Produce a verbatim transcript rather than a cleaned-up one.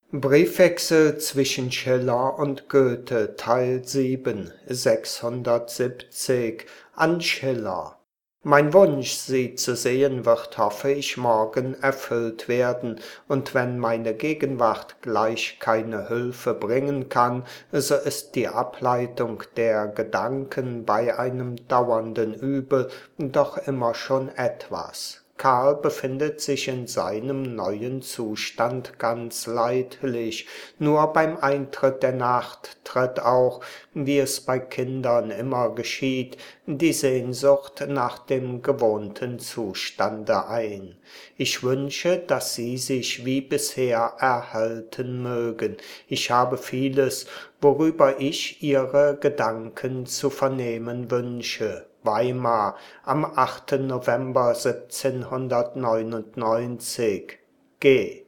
Briefwechsel zwischen Schiller und Goethe, Teil sieben, sechshundertsiebzig, an Schiller. Mein Wunsch, Sie zu sehen, wird, hoffe ich, morgen erfüllt werden, und wenn meine Gegenwart gleich keine Hülfe bringen kann, so ist die Ableitung der Gedanken bei einem dauernden Übel doch immer schon etwas. Karl befindet sich in seinem neuen Zustand ganz leidlich, nur beim Eintritt der Nacht tritt auch, wie es bei Kindern immer geschieht, die Sehnsucht nach dem gewohnten Zustande ein. Ich wünsche, dass Sie sich wie bisher erhalten mögen. Ich habe vieles, worüber ich Ihre Gedanken zu vernehmen wünsche. Weimar am achten November siebzehnhundertneunundneunzig. G